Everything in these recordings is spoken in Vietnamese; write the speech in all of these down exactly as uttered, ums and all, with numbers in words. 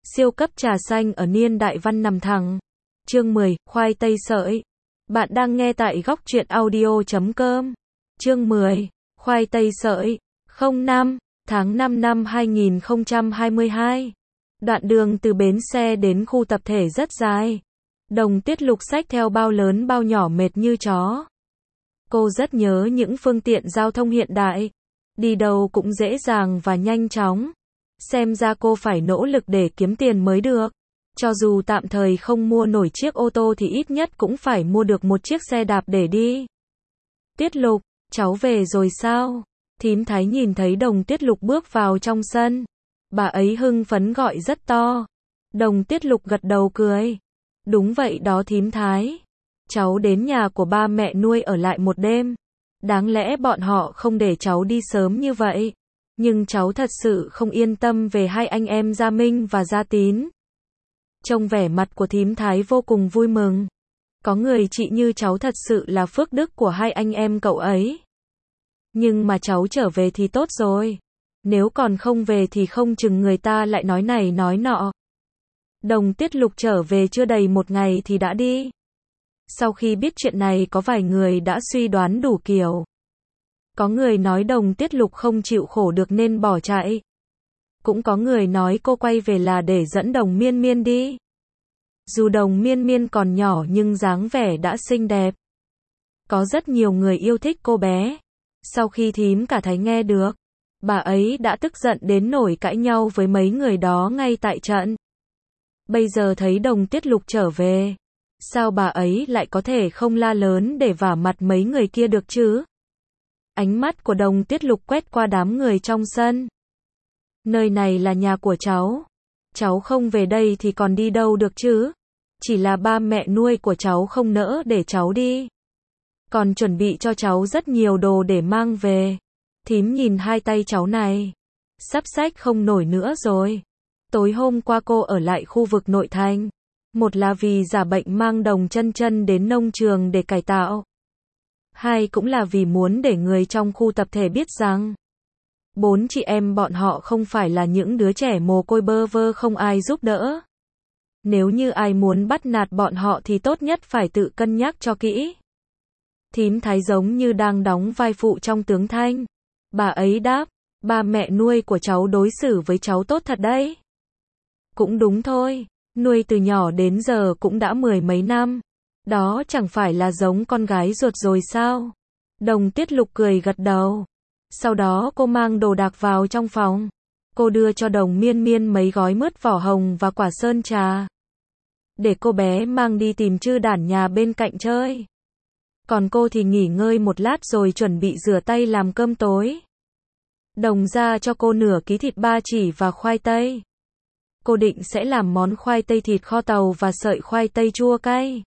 Siêu cấp trà xanh ở niên đại văn nằm thẳng. Chương mười, khoai tây sợi. Bạn đang nghe tại góc truyện audio chấm com. Chương mười, khoai tây sợi. không năm, tháng năm năm hai nghìn không trăm hai mươi hai. Đoạn đường từ bến xe đến khu tập thể rất dài. Đồng Tuyết Lục xách theo bao lớn bao nhỏ mệt như chó. Cô rất nhớ những phương tiện giao thông hiện đại. Đi đâu cũng dễ dàng và nhanh chóng. Xem ra cô phải nỗ lực để kiếm tiền mới được. Cho dù tạm thời không mua nổi chiếc ô tô thì ít nhất cũng phải mua được một chiếc xe đạp để đi. Tuyết Lục, cháu về rồi sao? Thím Thái nhìn thấy Đồng Tuyết Lục bước vào trong sân. Bà ấy hưng phấn gọi rất to. Đồng Tuyết Lục gật đầu cười. Đúng vậy đó thím Thái. Cháu đến nhà của ba mẹ nuôi ở lại một đêm. Đáng lẽ bọn họ không để cháu đi sớm như vậy. Nhưng cháu thật sự không yên tâm về hai anh em Gia Minh và Gia Tín. Trông vẻ mặt của thím Thái vô cùng vui mừng. Có người chị như cháu thật sự là phước đức của hai anh em cậu ấy. Nhưng mà cháu trở về thì tốt rồi. Nếu còn không về thì không chừng người ta lại nói này nói nọ. Đồng Tuyết Lục trở về chưa đầy một ngày thì đã đi. Sau khi biết chuyện này có vài người đã suy đoán đủ kiểu. Có người nói Đồng Tuyết Lục không chịu khổ được nên bỏ chạy. Cũng có người nói cô quay về là để dẫn Đồng Miên Miên đi. Dù Đồng Miên Miên còn nhỏ nhưng dáng vẻ đã xinh đẹp. Có rất nhiều người yêu thích cô bé. Sau khi thím cả Thái nghe được, bà ấy đã tức giận đến nỗi cãi nhau với mấy người đó ngay tại trận. Bây giờ thấy Đồng Tuyết Lục trở về, sao bà ấy lại có thể không la lớn để vả mặt mấy người kia được chứ? Ánh mắt của Đồng Tuyết Lục quét qua đám người trong sân. Nơi này là nhà của cháu. Cháu không về đây thì còn đi đâu được chứ? Chỉ là ba mẹ nuôi của cháu không nỡ để cháu đi. Còn chuẩn bị cho cháu rất nhiều đồ để mang về. Thím nhìn hai tay cháu này. Sắp xách không nổi nữa rồi. Tối hôm qua cô ở lại khu vực nội thành. Một là vì giả bệnh mang Đồng Chân Chân đến nông trường để cải tạo. Hai cũng là vì muốn để người trong khu tập thể biết rằng bốn chị em bọn họ không phải là những đứa trẻ mồ côi bơ vơ không ai giúp đỡ. Nếu như ai muốn bắt nạt bọn họ thì tốt nhất phải tự cân nhắc cho kỹ. Thím Thái giống như đang đóng vai phụ trong Tướng Thanh. Bà ấy đáp, ba mẹ nuôi của cháu đối xử với cháu tốt thật đấy. Cũng đúng thôi, nuôi từ nhỏ đến giờ cũng đã mười mấy năm. Đó chẳng phải là giống con gái ruột rồi sao? Đồng Tuyết Lục cười gật đầu. Sau đó cô mang đồ đạc vào trong phòng. Cô đưa cho Đồng Miên Miên mấy gói mứt vỏ hồng và quả sơn trà. Để cô bé mang đi tìm Trư Đản nhà bên cạnh chơi. Còn cô thì nghỉ ngơi một lát rồi chuẩn bị rửa tay làm cơm tối. Đồng ra cho cô nửa ký thịt ba chỉ và khoai tây. Cô định sẽ làm món khoai tây thịt kho tàu và sợi khoai tây chua cay.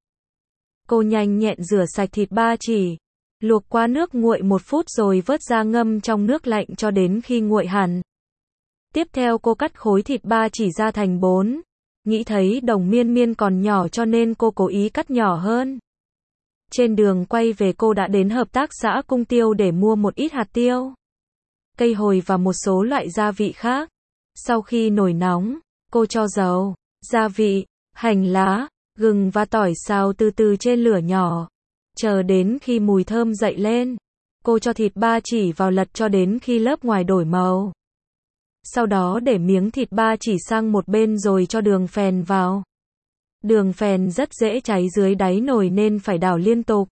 Cô nhanh nhẹn rửa sạch thịt ba chỉ, luộc qua nước nguội một phút rồi vớt ra ngâm trong nước lạnh cho đến khi nguội hẳn. Tiếp theo cô cắt khối thịt ba chỉ ra thành bốn. Nghĩ thấy Đồng Miên Miên còn nhỏ cho nên cô cố ý cắt nhỏ hơn. Trên đường quay về cô đã đến hợp tác xã Cung Tiêu để mua một ít hạt tiêu, cây hồi và một số loại gia vị khác. Sau khi nồi nóng, cô cho dầu, gia vị, hành lá, gừng và tỏi xào từ từ trên lửa nhỏ. Chờ đến khi mùi thơm dậy lên, cô cho thịt ba chỉ vào lật cho đến khi lớp ngoài đổi màu. Sau đó để miếng thịt ba chỉ sang một bên rồi cho đường phèn vào. Đường phèn rất dễ cháy dưới đáy nồi nên phải đảo liên tục.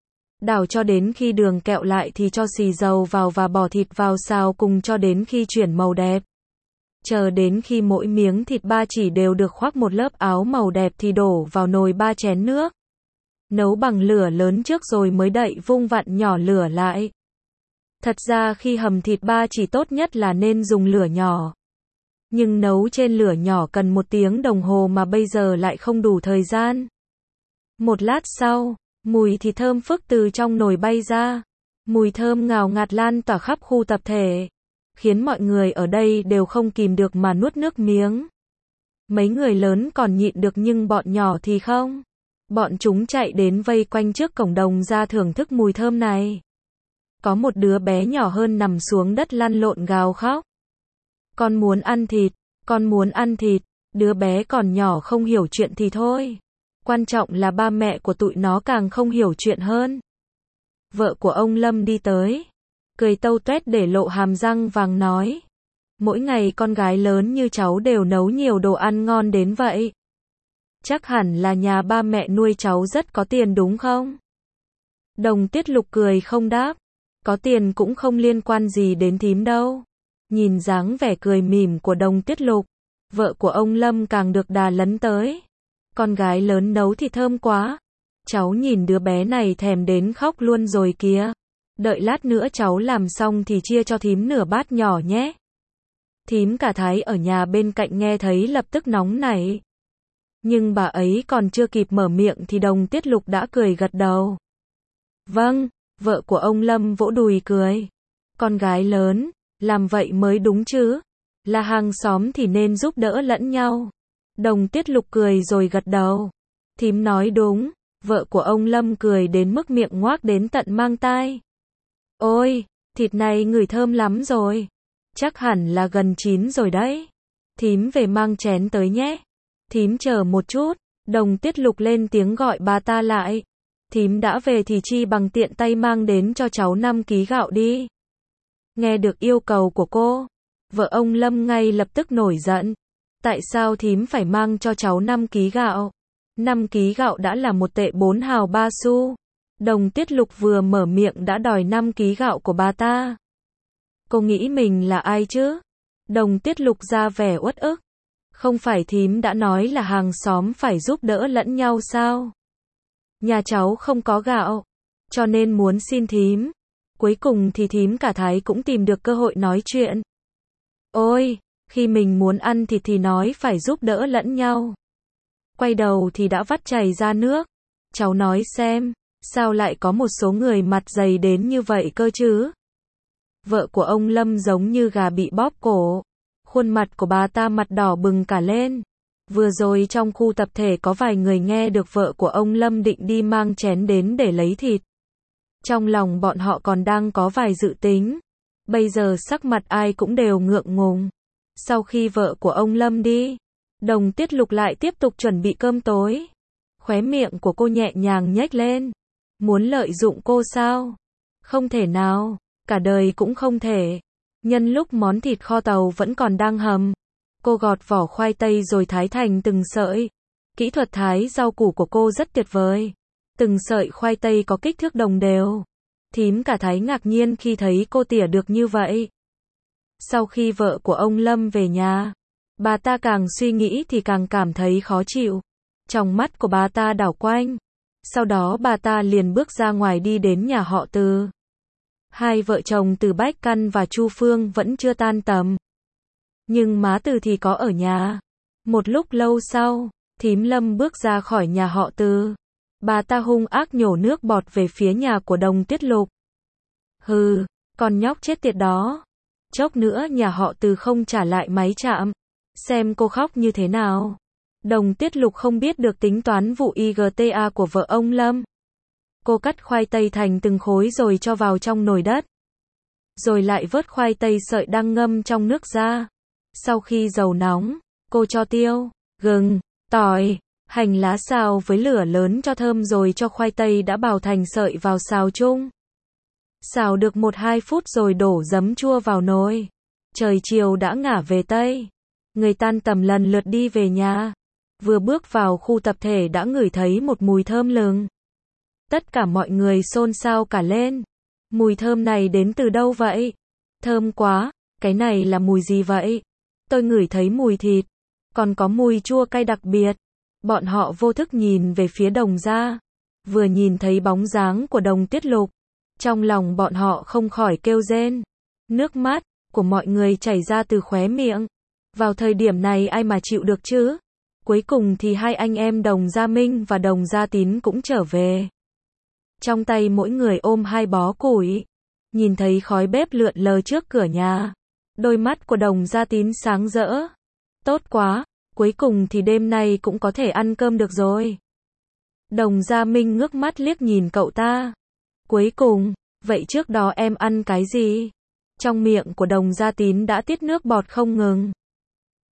Đảo cho đến khi đường kẹo lại thì cho xì dầu vào và bỏ thịt vào xào cùng cho đến khi chuyển màu đẹp. Chờ đến khi mỗi miếng thịt ba chỉ đều được khoác một lớp áo màu đẹp thì đổ vào nồi ba chén nước. Nấu bằng lửa lớn trước rồi mới đậy vung vặn nhỏ lửa lại. Thật ra khi hầm thịt ba chỉ tốt nhất là nên dùng lửa nhỏ. Nhưng nấu trên lửa nhỏ cần một tiếng đồng hồ mà bây giờ lại không đủ thời gian. Một lát sau, mùi thịt thơm phức từ trong nồi bay ra. Mùi thơm ngào ngạt lan tỏa khắp khu tập thể, khiến mọi người ở đây đều không kìm được mà nuốt nước miếng. Mấy người lớn còn nhịn được nhưng bọn nhỏ thì không. Bọn chúng chạy đến vây quanh trước cổng Đồng ra thưởng thức mùi thơm này. Có một đứa bé nhỏ hơn nằm xuống đất lăn lộn gào khóc. Con muốn ăn thịt, con muốn ăn thịt. Đứa bé còn nhỏ không hiểu chuyện thì thôi. Quan trọng là ba mẹ của tụi nó càng không hiểu chuyện hơn. Vợ của ông Lâm đi tới, cười tâu tuét để lộ hàm răng vàng nói. Mỗi ngày con gái lớn như cháu đều nấu nhiều đồ ăn ngon đến vậy. Chắc hẳn là nhà ba mẹ nuôi cháu rất có tiền đúng không? Đồng Tiết Lục cười không đáp. Có tiền cũng không liên quan gì đến thím đâu. Nhìn dáng vẻ cười mỉm của Đồng Tiết Lục, vợ của ông Lâm càng được đà lấn tới. Con gái lớn nấu thì thơm quá. Cháu nhìn đứa bé này thèm đến khóc luôn rồi kìa. Đợi lát nữa cháu làm xong thì chia cho thím nửa bát nhỏ nhé. Thím cả Thái ở nhà bên cạnh nghe thấy lập tức nóng nảy. Nhưng bà ấy còn chưa kịp mở miệng thì Đồng Tiết Lục đã cười gật đầu. Vâng, vợ của ông Lâm vỗ đùi cười. Con gái lớn, làm vậy mới đúng chứ. Là hàng xóm thì nên giúp đỡ lẫn nhau. Đồng Tiết Lục cười rồi gật đầu. Thím nói đúng, vợ của ông Lâm cười đến mức miệng ngoác đến tận mang tai. Ôi, thịt này ngửi thơm lắm rồi. Chắc hẳn là gần chín rồi đấy. Thím về mang chén tới nhé. Thím chờ một chút. Đồng Tiết Lục lên tiếng gọi bà ta lại. Thím đã về thì chi bằng tiện tay mang đến cho cháu năm ký gạo đi. Nghe được yêu cầu của cô, vợ ông Lâm ngay lập tức nổi giận. Tại sao thím phải mang cho cháu năm ký gạo? năm ký gạo đã là một tệ bốn hào ba xu. Đồng Tiết Lục vừa mở miệng đã đòi năm ký gạo của bà ta. Cô nghĩ mình là ai chứ? Đồng Tiết Lục ra vẻ uất ức. Không phải thím đã nói là hàng xóm phải giúp đỡ lẫn nhau sao? Nhà cháu không có gạo, cho nên muốn xin thím. Cuối cùng thì thím cả Thái cũng tìm được cơ hội nói chuyện. Ôi, khi mình muốn ăn thịt thì nói phải giúp đỡ lẫn nhau. Quay đầu thì đã vắt chảy ra nước. Cháu nói xem, sao lại có một số người mặt dày đến như vậy cơ chứ? Vợ của ông Lâm giống như gà bị bóp cổ. Khuôn mặt của bà ta mặt đỏ bừng cả lên. Vừa rồi trong khu tập thể có vài người nghe được vợ của ông Lâm định đi mang chén đến để lấy thịt. Trong lòng bọn họ còn đang có vài dự tính. Bây giờ sắc mặt ai cũng đều ngượng ngùng. Sau khi vợ của ông Lâm đi, Đồng Tiết Lục lại tiếp tục chuẩn bị cơm tối. Khóe miệng của cô nhẹ nhàng nhếch lên. Muốn lợi dụng cô sao? Không thể nào, cả đời cũng không thể. Nhân lúc món thịt kho tàu vẫn còn đang hầm, cô gọt vỏ khoai tây rồi thái thành từng sợi. Kỹ thuật thái rau củ của cô rất tuyệt vời. Từng sợi khoai tây có kích thước đồng đều. Thím cả Thái ngạc nhiên khi thấy cô tỉa được như vậy. Sau khi vợ của ông Lâm về nhà, bà ta càng suy nghĩ thì càng cảm thấy khó chịu. Trong mắt của bà ta đảo quanh. Sau đó bà ta liền bước ra ngoài đi đến nhà họ Từ. Hai vợ chồng Từ Bách Căn và Chu Phương vẫn chưa tan tầm. Nhưng má Từ thì có ở nhà. Một lúc lâu sau, thím Lâm bước ra khỏi nhà họ Từ. Bà ta hung ác nhổ nước bọt về phía nhà của Đồng Tiết Lục. Hừ, con nhóc chết tiệt đó. Chốc nữa nhà họ Từ không trả lại máy chạm. Xem cô khóc như thế nào. Đồng Tiết Lục không biết được tính toán vụ i giê tê a của vợ ông Lâm. Cô cắt khoai tây thành từng khối rồi cho vào trong nồi đất. Rồi lại vớt khoai tây sợi đang ngâm trong nước ra. Sau khi dầu nóng, cô cho tiêu, gừng, tỏi, hành lá xào với lửa lớn cho thơm rồi cho khoai tây đã bào thành sợi vào xào chung. Xào được một hai phút rồi đổ giấm chua vào nồi. Trời chiều đã ngả về Tây. Người tan tầm lần lượt đi về nhà. Vừa bước vào khu tập thể đã ngửi thấy một mùi thơm lừng. Tất cả mọi người xôn xao cả lên. Mùi thơm này đến từ đâu vậy? Thơm quá, cái này là mùi gì vậy? Tôi ngửi thấy mùi thịt. Còn có mùi chua cay đặc biệt. Bọn họ vô thức nhìn về phía Đồng gia. Vừa nhìn thấy bóng dáng của Đồng Tiết Lục. Trong lòng bọn họ không khỏi kêu rên. Nước mắt của mọi người chảy ra từ khóe miệng. Vào thời điểm này ai mà chịu được chứ? Cuối cùng thì hai anh em Đồng Gia Minh và Đồng Gia Tín cũng trở về. Trong tay mỗi người ôm hai bó củi. Nhìn thấy khói bếp lượn lờ trước cửa nhà. Đôi mắt của Đồng Gia Tín sáng rỡ. Tốt quá, cuối cùng thì đêm nay cũng có thể ăn cơm được rồi. Đồng Gia Minh ngước mắt liếc nhìn cậu ta. Cuối cùng, vậy trước đó em ăn cái gì? Trong miệng của Đồng Gia Tín đã tiết nước bọt không ngừng.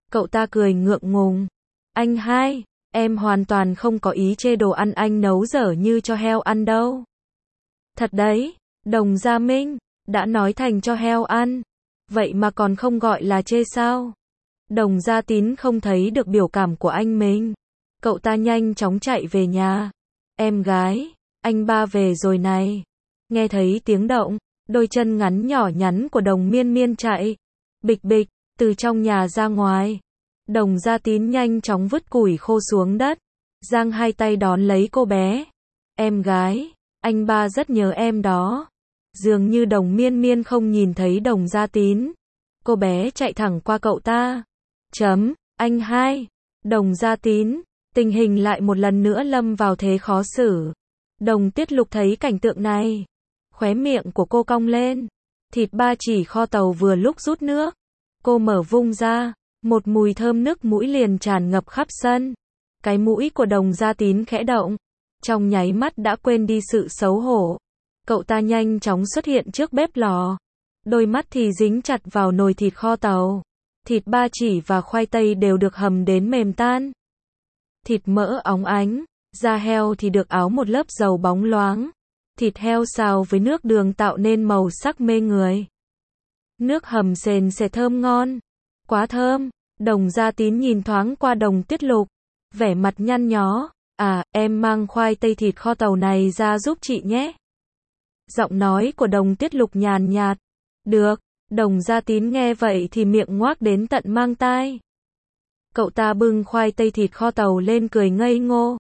Cậu ta cười ngượng ngùng. Anh hai, em hoàn toàn không có ý chê đồ ăn anh nấu dở như cho heo ăn đâu. Thật đấy, Đồng Gia Minh, đã nói thành cho heo ăn. Vậy mà còn không gọi là chê sao? Đồng Gia Tín không thấy được biểu cảm của anh mình. Cậu ta nhanh chóng chạy về nhà. Em gái, anh ba về rồi này. Nghe thấy tiếng động, đôi chân ngắn nhỏ nhắn của Đồng Miên Miên chạy. Bịch bịch, từ trong nhà ra ngoài. Đồng Gia Tín nhanh chóng vứt củi khô xuống đất. Giang hai tay đón lấy cô bé. Em gái, anh ba rất nhớ em đó. Dường như Đồng Miên Miên không nhìn thấy Đồng Gia Tín. Cô bé chạy thẳng qua cậu ta. Chấm, anh hai. Đồng Gia Tín, tình hình lại một lần nữa lâm vào thế khó xử. Đồng Tiết Lục thấy cảnh tượng này. Khóe miệng của cô cong lên. Thịt ba chỉ kho tàu vừa lúc rút nước. Cô mở vung ra. Một mùi thơm nước mũi liền tràn ngập khắp sân. Cái mũi của Đồng Gia Tín khẽ động. Trong nháy mắt đã quên đi sự xấu hổ. Cậu ta nhanh chóng xuất hiện trước bếp lò. Đôi mắt thì dính chặt vào nồi thịt kho tàu. Thịt ba chỉ và khoai tây đều được hầm đến mềm tan. Thịt mỡ óng ánh. Da heo thì được áo một lớp dầu bóng loáng. Thịt heo xào với nước đường tạo nên màu sắc mê người. Nước hầm sền sệt thơm ngon. Quá thơm. Đồng Gia Tín nhìn thoáng qua Đồng Tiết Lục. Vẻ mặt nhăn nhó. À, em mang khoai tây thịt kho tàu này ra giúp chị nhé. Giọng nói của Đồng Tiết Lục nhàn nhạt. Được. Đồng Gia Tín nghe vậy thì miệng ngoác đến tận mang tai. Cậu ta bưng khoai tây thịt kho tàu lên cười ngây ngô.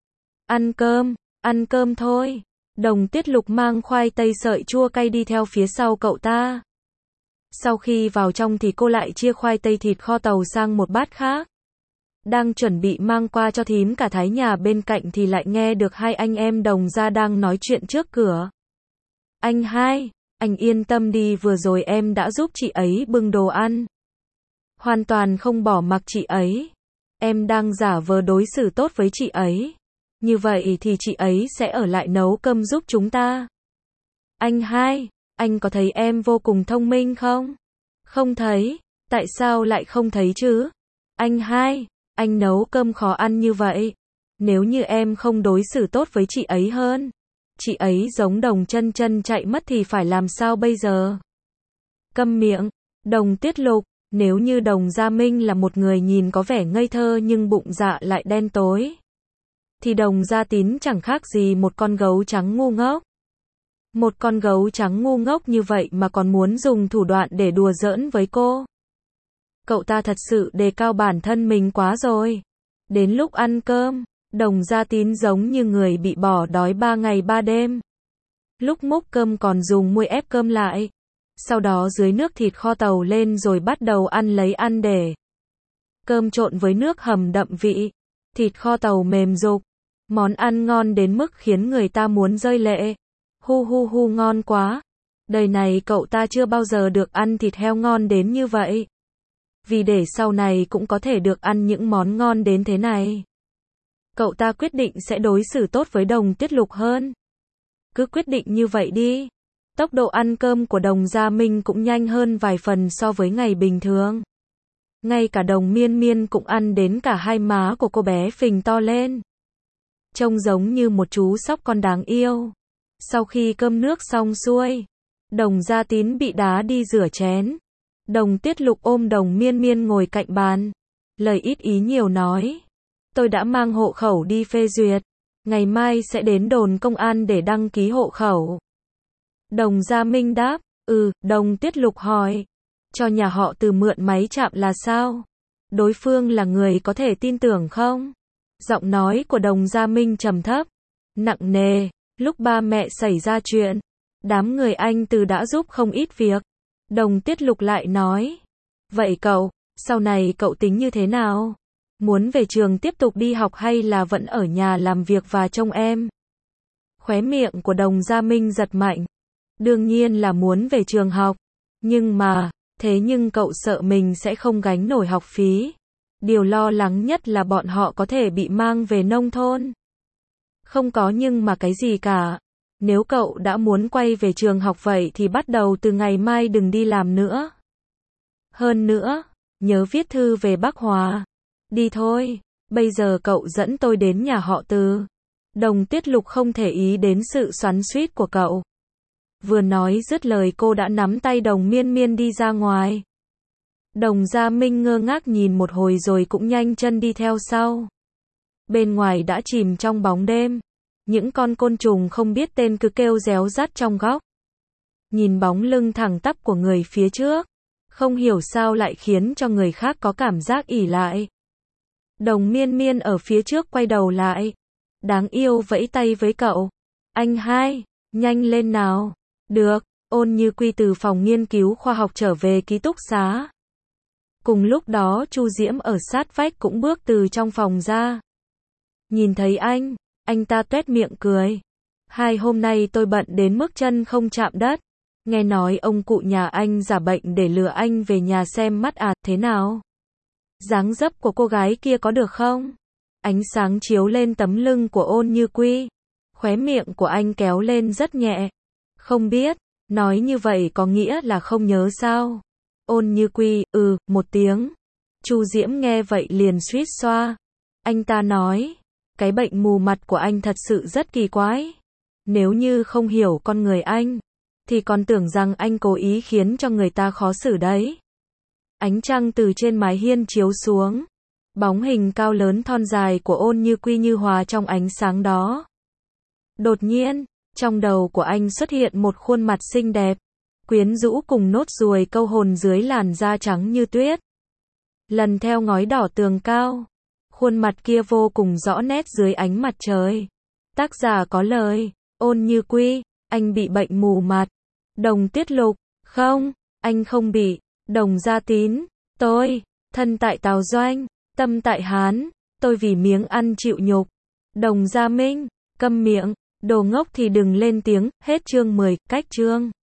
Ăn cơm, ăn cơm thôi. Đồng Tiết Lục mang khoai tây sợi chua cay đi theo phía sau cậu ta. Sau khi vào trong thì cô lại chia khoai tây thịt kho tàu sang một bát khác. Đang chuẩn bị mang qua cho thím cả Thái nhà bên cạnh thì lại nghe được hai anh em Đồng Gia đang nói chuyện trước cửa. Anh hai, anh yên tâm đi, vừa rồi em đã giúp chị ấy bưng đồ ăn. Hoàn toàn không bỏ mặc chị ấy. Em đang giả vờ đối xử tốt với chị ấy. Như vậy thì chị ấy sẽ ở lại nấu cơm giúp chúng ta. Anh hai, anh có thấy em vô cùng thông minh không? Không thấy. Tại sao lại không thấy chứ? Anh hai, anh nấu cơm khó ăn như vậy. Nếu như em không đối xử tốt với chị ấy hơn, chị ấy giống Đồng Chân Chân chạy mất thì phải làm sao bây giờ? Câm miệng. Đồng Tiết Lục, nếu như Đồng Gia Minh là một người nhìn có vẻ ngây thơ nhưng bụng dạ lại đen tối, thì Đồng Gia Tín chẳng khác gì một con gấu trắng ngu ngốc. Một con gấu trắng ngu ngốc như vậy mà còn muốn dùng thủ đoạn để đùa giỡn với cô. Cậu ta thật sự đề cao bản thân mình quá rồi. Đến lúc ăn cơm, Đồng Gia Tín giống như người bị bỏ đói ba ngày ba đêm. Lúc múc cơm còn dùng muôi ép cơm lại. Sau đó dưới nước thịt kho tàu lên rồi bắt đầu ăn lấy ăn để. Cơm trộn với nước hầm đậm vị. Thịt kho tàu mềm rục. Món ăn ngon đến mức khiến người ta muốn rơi lệ. Hu hu hu, ngon quá. Đời này cậu ta chưa bao giờ được ăn thịt heo ngon đến như vậy. Vì để sau này cũng có thể được ăn những món ngon đến thế này, cậu ta quyết định sẽ đối xử tốt với Đồng Tiết Lục hơn. Cứ quyết định như vậy đi. Tốc độ ăn cơm của Đồng Gia Minh cũng nhanh hơn vài phần so với ngày bình thường. Ngay cả Đồng Miên Miên cũng ăn đến cả hai má của cô bé phình to lên. Trông giống như một chú sóc con đáng yêu. Sau khi cơm nước xong xuôi, Đồng Gia Tín bị đá đi rửa chén. Đồng Tiết Lục ôm Đồng Miên Miên ngồi cạnh bàn. Lời ít ý nhiều nói. Tôi đã mang hộ khẩu đi phê duyệt. Ngày mai sẽ đến đồn công an để đăng ký hộ khẩu. Đồng Gia Minh đáp. Ừ, Đồng Tiết Lục hỏi. Cho nhà họ Từ mượn máy chạm là sao? Đối phương là người có thể tin tưởng không? Giọng nói của Đồng Gia Minh trầm thấp, nặng nề. Lúc ba mẹ xảy ra chuyện, đám người anh Từ đã giúp không ít việc. Đồng Tiết Lục lại nói. Vậy cậu, sau này cậu tính như thế nào? Muốn về trường tiếp tục đi học hay là vẫn ở nhà làm việc và trông em? Khóe miệng của Đồng Gia Minh giật mạnh. Đương nhiên là muốn về trường học. Nhưng mà, thế nhưng cậu sợ mình sẽ không gánh nổi học phí. Điều lo lắng nhất là bọn họ có thể bị mang về nông thôn. Không có nhưng mà cái gì cả. Nếu cậu đã muốn quay về trường học vậy thì bắt đầu từ ngày mai đừng đi làm nữa. Hơn nữa, nhớ viết thư về Bắc Hòa. Đi thôi, bây giờ cậu dẫn tôi đến nhà họ Từ. Đồng Tuyết Lục không thể ý đến sự xoắn xuýt của cậu. Vừa nói dứt lời cô đã nắm tay Đồng Miên Miên đi ra ngoài. Đồng Gia Minh ngơ ngác nhìn một hồi rồi cũng nhanh chân đi theo sau. Bên ngoài đã chìm trong bóng đêm. Những con côn trùng không biết tên cứ kêu réo rắt trong góc. Nhìn bóng lưng thẳng tắp của người phía trước, không hiểu sao lại khiến cho người khác có cảm giác ỉ lại. Đồng Miên Miên ở phía trước quay đầu lại. Đáng yêu vẫy tay với cậu. Anh hai, nhanh lên nào. Được, Ôn Như Quy từ phòng nghiên cứu khoa học trở về ký túc xá. Cùng lúc đó Chu Diễm ở sát vách cũng bước từ trong phòng ra. Nhìn thấy anh, anh ta tuét miệng cười. Hai hôm nay tôi bận đến mức chân không chạm đất. Nghe nói ông cụ nhà anh giả bệnh để lừa anh về nhà xem mắt à, thế nào? Dáng dấp của cô gái kia có được không? Ánh sáng chiếu lên tấm lưng của Ôn Như Quy. Khóe miệng của anh kéo lên rất nhẹ. Không biết, nói như vậy có nghĩa là không nhớ sao? Ôn Như Quy, ừ, một tiếng. Chu Diễm nghe vậy liền suýt xoa. Anh ta nói, cái bệnh mù mặt của anh thật sự rất kỳ quái. Nếu như không hiểu con người anh, thì còn tưởng rằng anh cố ý khiến cho người ta khó xử đấy. Ánh trăng từ trên mái hiên chiếu xuống. Bóng hình cao lớn thon dài của Ôn Như Quy như hòa trong ánh sáng đó. Đột nhiên, trong đầu của anh xuất hiện một khuôn mặt xinh đẹp, quyến rũ cùng nốt ruồi câu hồn dưới làn da trắng như tuyết. Lần theo ngói đỏ tường cao, khuôn mặt kia vô cùng rõ nét dưới ánh mặt trời. Tác giả có lời, Ôn Như Quy, anh bị bệnh mù mặt. Đồng Tuyết Lục, không, anh không bị. Đồng Gia Tín, tôi, thân tại Tào Doanh, tâm tại Hán, tôi vì miếng ăn chịu nhục. Đồng Gia Minh, câm miệng, đồ ngốc thì đừng lên tiếng, hết chương mười, cách chương.